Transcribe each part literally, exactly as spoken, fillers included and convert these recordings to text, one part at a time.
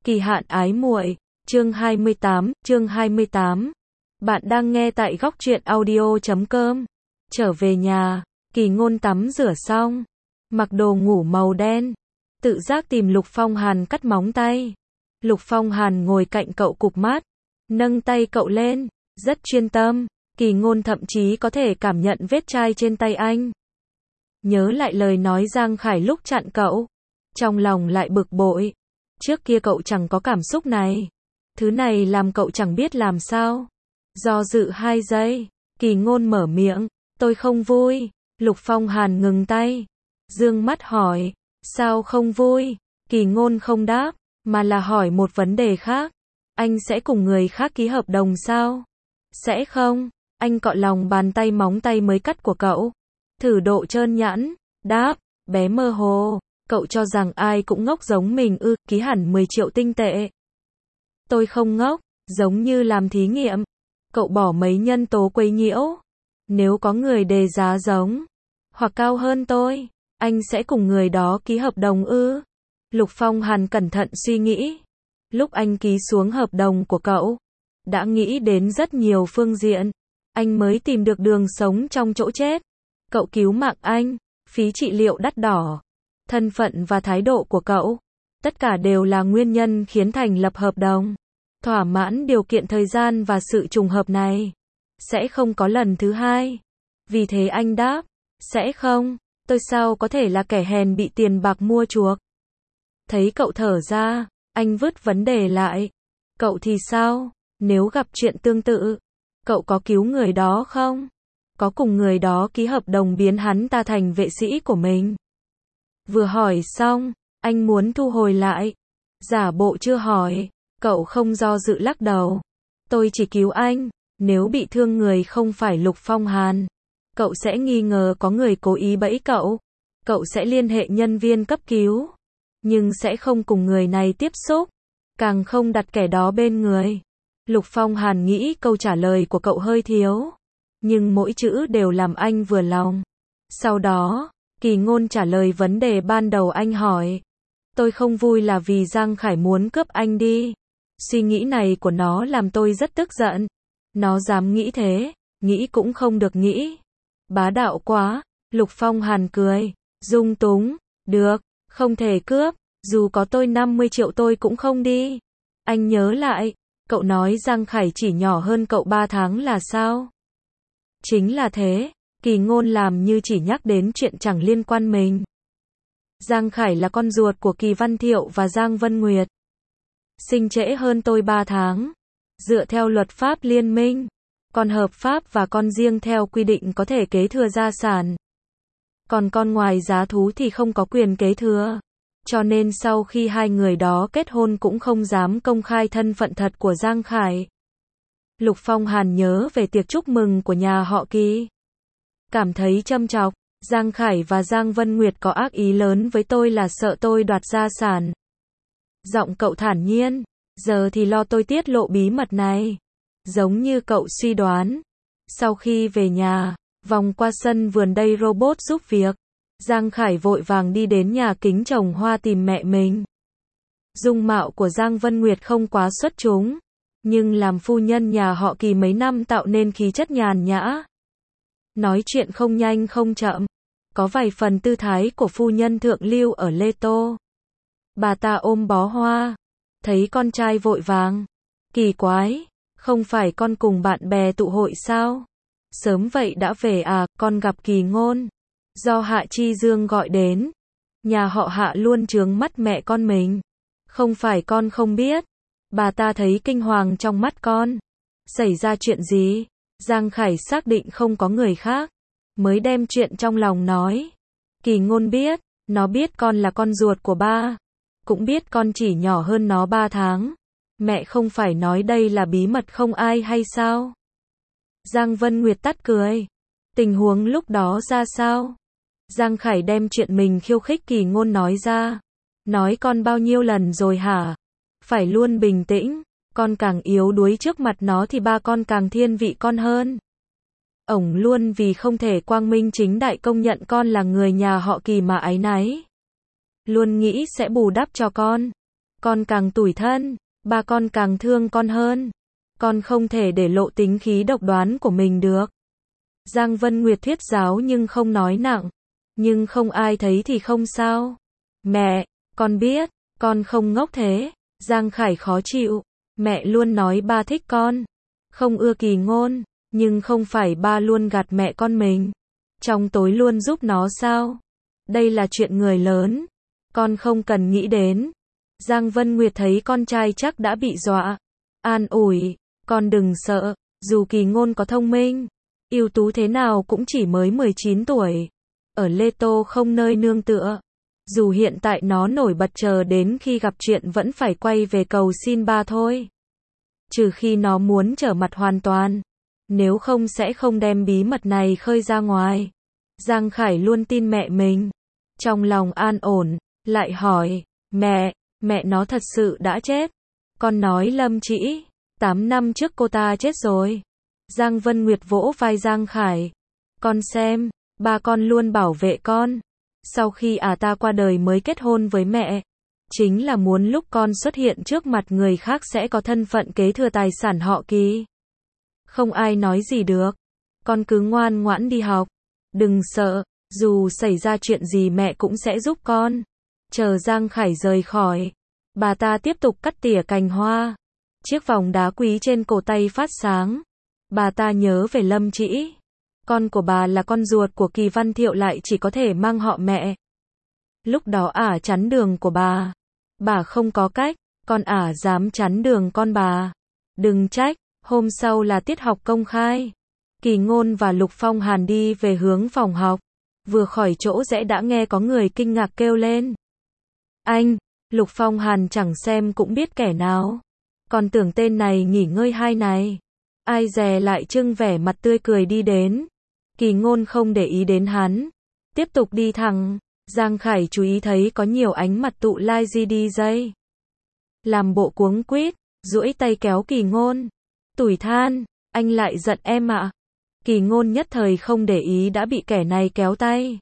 Kỳ hạn ái muội, chương hai mươi tám, chương hai mươi tám. Bạn đang nghe tại góc truyện audio chấm com. Trở về nhà, Kỳ Ngôn tắm rửa xong, mặc đồ ngủ màu đen, tự giác tìm Lục Phong Hàn cắt móng tay. Lục Phong Hàn ngồi cạnh cậu cụp mắt, nâng tay cậu lên, rất chuyên tâm. Kỳ Ngôn thậm chí có thể cảm nhận vết chai trên tay anh. Nhớ lại lời nói Giang Khải lúc chặn cậu, trong lòng lại bực bội. Trước kia cậu chẳng có cảm xúc này. Thứ này làm cậu chẳng biết làm sao. Do dự hai giây, Kỳ Ngôn mở miệng, tôi không vui. Lục Phong Hàn ngừng tay, dương mắt hỏi, sao không vui? Kỳ Ngôn không đáp, mà là hỏi một vấn đề khác. Anh sẽ cùng người khác ký hợp đồng sao? Sẽ không. Anh cọ lòng bàn tay móng tay mới cắt của cậu, thử độ trơn nhẵn, đáp, bé mơ hồ. Cậu cho rằng ai cũng ngốc giống mình ư? Ký hẳn mười triệu tinh tệ. Tôi không ngốc, giống như làm thí nghiệm. Cậu bỏ mấy nhân tố quấy nhiễu. Nếu có người đề giá giống hoặc cao hơn tôi, anh sẽ cùng người đó ký hợp đồng ư? Lục Phong Hàn cẩn thận suy nghĩ. Lúc anh ký xuống hợp đồng của cậu, đã nghĩ đến rất nhiều phương diện. Anh mới tìm được đường sống trong chỗ chết. Cậu cứu mạng anh, phí trị liệu đắt đỏ, thân phận và thái độ của cậu, tất cả đều là nguyên nhân khiến thành lập hợp đồng. Thỏa mãn điều kiện thời gian và sự trùng hợp này, sẽ không có lần thứ hai. Vì thế anh đáp, sẽ không. Tôi sao có thể là kẻ hèn bị tiền bạc mua chuộc? Thấy cậu thở ra, anh vứt vấn đề lại. Cậu thì sao? Nếu gặp chuyện tương tự, cậu có cứu người đó không? Có cùng người đó ký hợp đồng biến hắn ta thành vệ sĩ của mình? Vừa hỏi xong, anh muốn thu hồi lại. Giả bộ chưa hỏi, cậu không do dự lắc đầu. Tôi chỉ cứu anh. Nếu bị thương người không phải Lục Phong Hàn, cậu sẽ nghi ngờ có người cố ý bẫy cậu. Cậu sẽ liên hệ nhân viên cấp cứu, nhưng sẽ không cùng người này tiếp xúc, càng không đặt kẻ đó bên người. Lục Phong Hàn nghĩ câu trả lời của cậu hơi thiếu, nhưng mỗi chữ đều làm anh vừa lòng. Sau đó, Kỳ Ngôn trả lời vấn đề ban đầu anh hỏi. Tôi không vui là vì Giang Khải muốn cướp anh đi. Suy nghĩ này của nó làm tôi rất tức giận. Nó dám nghĩ thế, nghĩ cũng không được nghĩ. Bá đạo quá. Lục Phong Hàn cười, dung túng, được, không thể cướp, dù có tôi năm mươi triệu tôi cũng không đi. Anh nhớ lại, cậu nói Giang Khải chỉ nhỏ hơn cậu ba tháng là sao? Chính là thế. Kỳ Ngôn làm như chỉ nhắc đến chuyện chẳng liên quan mình. Giang Khải là con ruột của Kỳ Văn Thiệu và Giang Vân Nguyệt. Sinh trễ hơn tôi ba tháng. Dựa theo luật pháp liên minh, con hợp pháp và con riêng theo quy định có thể kế thừa gia sản. Còn con ngoài giá thú thì không có quyền kế thừa. Cho nên sau khi hai người đó kết hôn cũng không dám công khai thân phận thật của Giang Khải. Lục Phong Hàn nhớ về tiệc chúc mừng của nhà họ Kỳ, cảm thấy châm chọc. Giang Khải và Giang Vân Nguyệt có ác ý lớn với tôi là sợ tôi đoạt gia sản. Giọng cậu thản nhiên, giờ thì lo tôi tiết lộ bí mật này. Giống như cậu suy đoán. Sau khi về nhà, vòng qua sân vườn đầy robot giúp việc, Giang Khải vội vàng đi đến nhà kính trồng hoa tìm mẹ mình. Dung mạo của Giang Vân Nguyệt không quá xuất chúng, nhưng làm phu nhân nhà họ Kỳ mấy năm tạo nên khí chất nhàn nhã. Nói chuyện không nhanh không chậm, có vài phần tư thái của phu nhân thượng lưu ở Lê Tô. Bà ta ôm bó hoa, thấy con trai vội vàng. Kỳ quái, không phải con cùng bạn bè tụ hội sao? Sớm vậy đã về à? Con gặp Kỳ Ngôn, do Hạ Chi Dương gọi đến. Nhà họ Hạ luôn trướng mắt mẹ con mình. Không phải con không biết. Bà ta thấy kinh hoàng trong mắt con. Xảy ra chuyện gì? Giang Khải xác định không có người khác, mới đem chuyện trong lòng nói. Kỳ Ngôn biết, nó biết con là con ruột của ba, cũng biết con chỉ nhỏ hơn nó ba tháng. Mẹ không phải nói đây là bí mật không ai hay sao? Giang Vân Nguyệt tắt cười. Tình huống lúc đó ra sao? Giang Khải đem chuyện mình khiêu khích Kỳ Ngôn nói ra. Nói con bao nhiêu lần rồi hả? Phải luôn bình tĩnh. Con càng yếu đuối trước mặt nó thì ba con càng thiên vị con hơn. Ổng luôn vì không thể quang minh chính đại công nhận con là người nhà họ Kỳ mà áy náy. Luôn nghĩ sẽ bù đắp cho con. Con càng tủi thân, ba con càng thương con hơn. Con không thể để lộ tính khí độc đoán của mình được. Giang Vân Nguyệt thuyết giáo nhưng không nói nặng. Nhưng không ai thấy thì không sao. Mẹ, con biết, con không ngốc thế. Giang Khải khó chịu. Mẹ luôn nói ba thích con. Không ưa Kỳ Ngôn. Nhưng không phải ba luôn gạt mẹ con mình. Trong tối luôn giúp nó sao? Đây là chuyện người lớn. Con không cần nghĩ đến. Giang Vân Nguyệt thấy con trai chắc đã bị dọa. An ủi, con đừng sợ. Dù Kỳ Ngôn có thông minh, ưu tú thế nào cũng chỉ mới mười chín tuổi. Ở Lê Tô không nơi nương tựa. Dù hiện tại nó nổi bật, chờ đến khi gặp chuyện vẫn phải quay về cầu xin ba thôi. Trừ khi nó muốn trở mặt hoàn toàn. Nếu không sẽ không đem bí mật này khơi ra ngoài. Giang Khải luôn tin mẹ mình. Trong lòng an ổn, lại hỏi, mẹ, mẹ nó thật sự đã chết. Con nói Lâm Trĩ, tám năm trước cô ta chết rồi. Giang Vân Nguyệt vỗ vai Giang Khải. Con xem, ba con luôn bảo vệ con. Sau khi à ta qua đời mới kết hôn với mẹ. Chính là muốn lúc con xuất hiện trước mặt người khác sẽ có thân phận kế thừa tài sản họ Kỳ. Không ai nói gì được. Con cứ ngoan ngoãn đi học. Đừng sợ, dù xảy ra chuyện gì mẹ cũng sẽ giúp con. Chờ Giang Khải rời khỏi, bà ta tiếp tục cắt tỉa cành hoa. Chiếc vòng đá quý trên cổ tay phát sáng. Bà ta nhớ về Lâm Trĩ. Con của bà là con ruột của Kỳ Văn Thiệu lại chỉ có thể mang họ mẹ. Lúc đó ả chắn đường của bà. Bà không có cách, con ả dám chắn đường con bà. Đừng trách, hôm sau là tiết học công khai. Kỳ Ngôn và Lục Phong Hàn đi về hướng phòng học. Vừa khỏi chỗ rẽ đã nghe có người kinh ngạc kêu lên. Anh, Lục Phong Hàn chẳng xem cũng biết kẻ nào. Còn tưởng tên này nghỉ ngơi hai này. Ai dè lại trưng vẻ mặt tươi cười đi đến. Kỳ Ngôn không để ý đến hắn. Tiếp tục đi thẳng. Giang Khải chú ý thấy có nhiều ánh mặt tụ like di gi. Làm bộ cuống quýt, duỗi tay kéo Kỳ Ngôn. Tủi than, anh lại giận em ạ. Kỳ Ngôn nhất thời không để ý đã bị kẻ này kéo tay.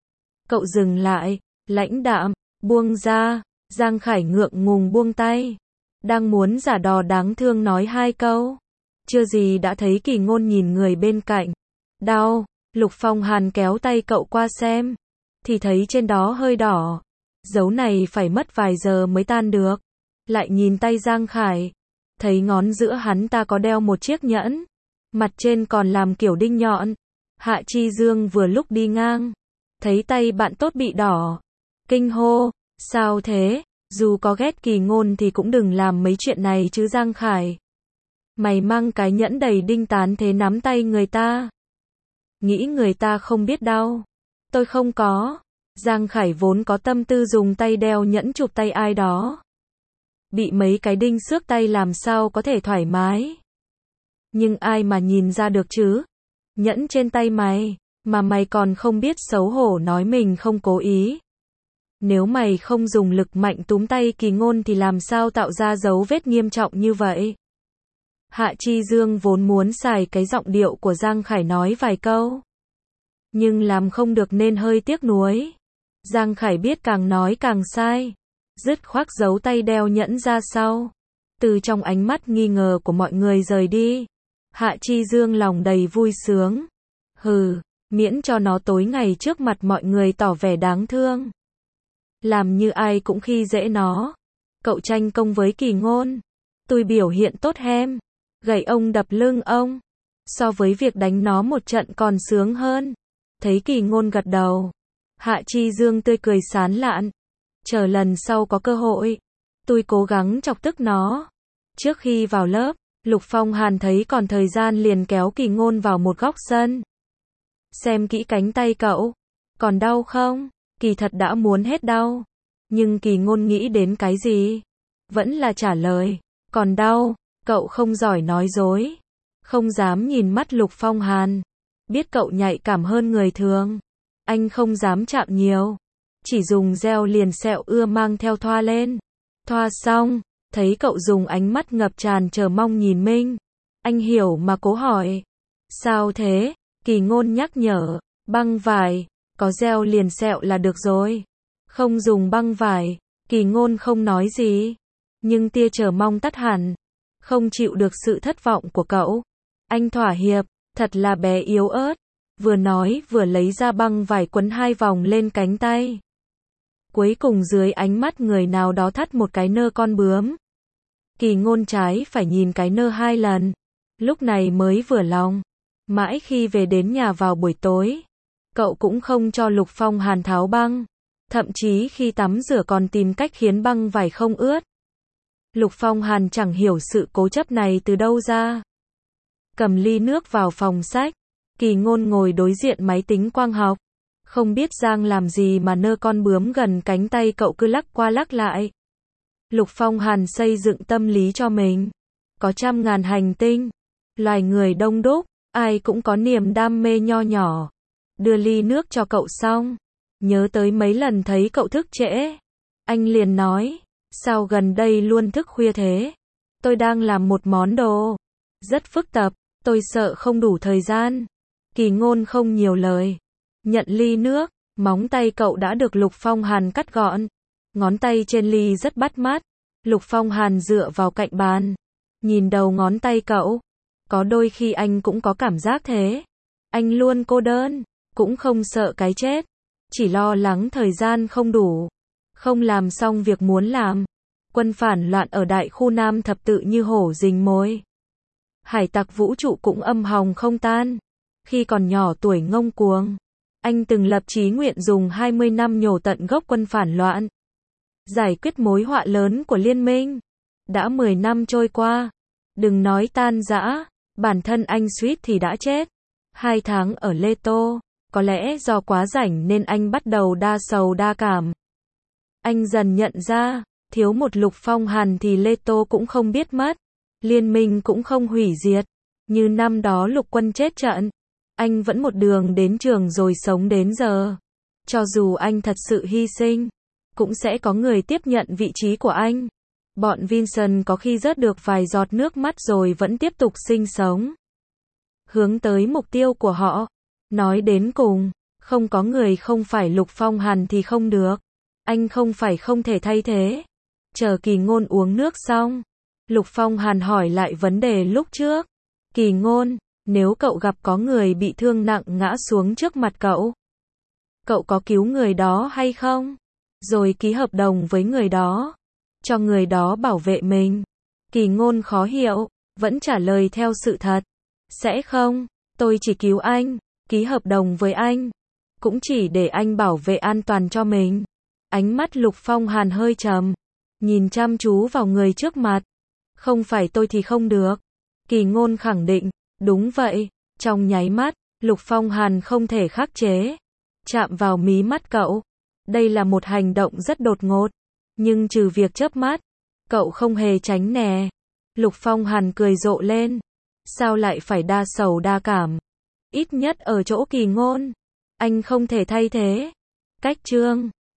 Cậu dừng lại, lãnh đạm, buông ra. Giang Khải ngượng ngùng buông tay. Đang muốn giả đò đáng thương nói hai câu. Chưa gì đã thấy Kỳ Ngôn nhìn người bên cạnh. Đau, Lục Phong Hàn kéo tay cậu qua xem. Thì thấy trên đó hơi đỏ. Dấu này phải mất vài giờ mới tan được. Lại nhìn tay Giang Khải. Thấy ngón giữa hắn ta có đeo một chiếc nhẫn. Mặt trên còn làm kiểu đinh nhọn. Hạ Chi Dương vừa lúc đi ngang. Thấy tay bạn tốt bị đỏ. Kinh hô, sao thế? Dù có ghét Kỳ Ngôn thì cũng đừng làm mấy chuyện này chứ Giang Khải. Mày mang cái nhẫn đầy đinh tán thế nắm tay người ta. Nghĩ người ta không biết đau. Tôi không có. Giang Khải vốn có tâm tư dùng tay đeo nhẫn chụp tay ai đó. Bị mấy cái đinh xước tay làm sao có thể thoải mái. Nhưng ai mà nhìn ra được chứ? Nhẫn trên tay mày, mà mày còn không biết xấu hổ nói mình không cố ý. Nếu mày không dùng lực mạnh túm tay Kỳ Ngôn thì làm sao tạo ra dấu vết nghiêm trọng như vậy? Hạ Chi Dương vốn muốn xài cái giọng điệu của Giang Khải nói vài câu. Nhưng làm không được nên hơi tiếc nuối. Giang Khải biết càng nói càng sai. Dứt khoát giấu tay đeo nhẫn ra sau. Từ trong ánh mắt nghi ngờ của mọi người rời đi. Hạ Chi Dương lòng đầy vui sướng. Hừ, miễn cho nó tối ngày trước mặt mọi người tỏ vẻ đáng thương. Làm như ai cũng khi dễ nó. Cậu tranh công với Kỳ Ngôn. Tôi biểu hiện tốt hem. Gậy ông đập lưng ông. So với việc đánh nó một trận còn sướng hơn. Thấy Kỳ Ngôn gật đầu. Hạ Chi Dương tươi cười sán lạn. Chờ lần sau có cơ hội. Tôi cố gắng chọc tức nó. Trước khi vào lớp, Lục Phong Hàn thấy còn thời gian liền kéo Kỳ Ngôn vào một góc sân. Xem kỹ cánh tay cậu. Còn đau không? Kỳ thật đã muốn hết đau. Nhưng Kỳ Ngôn nghĩ đến cái gì? Vẫn là trả lời. Còn đau. Cậu không giỏi nói dối. Không dám nhìn mắt Lục Phong Hàn. Biết cậu nhạy cảm hơn người thường. Anh không dám chạm nhiều. Chỉ dùng gel liền sẹo ưa mang theo thoa lên. Thoa xong, thấy cậu dùng ánh mắt ngập tràn chờ mong nhìn mình. Anh hiểu mà cố hỏi. Sao thế? Kỳ Ngôn nhắc nhở. Băng vải. Có gel liền sẹo là được rồi. Không dùng băng vải. Kỳ Ngôn không nói gì. nhưng tia chờ mong tắt hẳn. Không chịu được sự thất vọng của cậu. Anh thỏa hiệp, thật là bé yếu ớt. Vừa nói vừa lấy ra băng vải quấn hai vòng lên cánh tay. Cuối cùng dưới ánh mắt người nào đó thắt một cái nơ con bướm. Kỳ Ngôn trái phải nhìn cái nơ hai lần. Lúc này mới vừa lòng. Mãi khi về đến nhà vào buổi tối, cậu cũng không cho Lục Phong Hàn tháo băng. Thậm chí khi tắm rửa còn tìm cách khiến băng vải không ướt. Lục Phong Hàn chẳng hiểu sự cố chấp này từ đâu ra. Cầm ly nước vào phòng sách. Kỳ Ngôn ngồi đối diện máy tính quang học. Không biết Giang làm gì mà nơ con bướm gần cánh tay cậu cứ lắc qua lắc lại. Lục Phong Hàn xây dựng tâm lý cho mình. Có trăm ngàn hành tinh. Loài người đông đúc. Ai cũng có niềm đam mê nho nhỏ. Đưa ly nước cho cậu xong. Nhớ tới mấy lần thấy cậu thức trễ. Anh liền nói. Sao gần đây luôn thức khuya thế? Tôi đang làm một món đồ. Rất phức tạp. Tôi sợ không đủ thời gian. Kỳ Ngôn không nhiều lời. Nhận ly nước. Móng tay cậu đã được Lục Phong Hàn cắt gọn. Ngón tay trên ly rất bắt mắt. Lục Phong Hàn dựa vào cạnh bàn. Nhìn đầu ngón tay cậu. Có đôi khi anh cũng có cảm giác thế. Anh luôn cô đơn. Cũng không sợ cái chết. Chỉ lo lắng thời gian không đủ. Không làm xong việc muốn làm. Quân phản loạn ở đại khu Nam thập tự như hổ rình mồi. Hải tặc vũ trụ cũng âm hòng không tan. Khi còn nhỏ tuổi ngông cuồng, anh từng lập chí nguyện dùng hai mươi năm nhổ tận gốc quân phản loạn. Giải quyết mối họa lớn của liên minh. Đã mười năm trôi qua. Đừng nói tan rã. Bản thân anh suýt thì đã chết. Hai tháng ở Lê Tô. Có lẽ do quá rảnh nên anh bắt đầu đa sầu đa cảm. Anh dần nhận ra, thiếu một Lục Phong Hàn thì Lê Tô cũng không biết mất. Liên minh cũng không hủy diệt. Như năm đó Lục Quân chết trận. Anh vẫn một đường đến trường rồi sống đến giờ. Cho dù anh thật sự hy sinh, cũng sẽ có người tiếp nhận vị trí của anh. Bọn Vincent có khi rớt được vài giọt nước mắt rồi vẫn tiếp tục sinh sống. Hướng tới mục tiêu của họ. Nói đến cùng, không có người không phải Lục Phong Hàn thì không được. Anh không phải không thể thay thế. Chờ Kỳ Ngôn uống nước xong, Lục Phong Hàn hỏi lại vấn đề lúc trước. Kỳ Ngôn, nếu cậu gặp có người bị thương nặng ngã xuống trước mặt cậu, cậu có cứu người đó hay không? Rồi ký hợp đồng với người đó, cho người đó bảo vệ mình. Kỳ Ngôn khó hiểu, vẫn trả lời theo sự thật. Sẽ không, tôi chỉ cứu anh, ký hợp đồng với anh, cũng chỉ để anh bảo vệ an toàn cho mình. Ánh mắt Lục Phong Hàn hơi trầm, nhìn chăm chú vào người trước mặt. Không phải tôi thì không được. Kỳ Ngôn khẳng định, đúng vậy. Trong nháy mắt, Lục Phong Hàn không thể khắc chế. Chạm vào mí mắt cậu. Đây là một hành động rất đột ngột. Nhưng trừ việc chớp mắt, cậu không hề tránh né. Lục Phong Hàn cười rộ lên. Sao lại phải đa sầu đa cảm? Ít nhất ở chỗ Kỳ Ngôn, anh không thể thay thế. Cách chương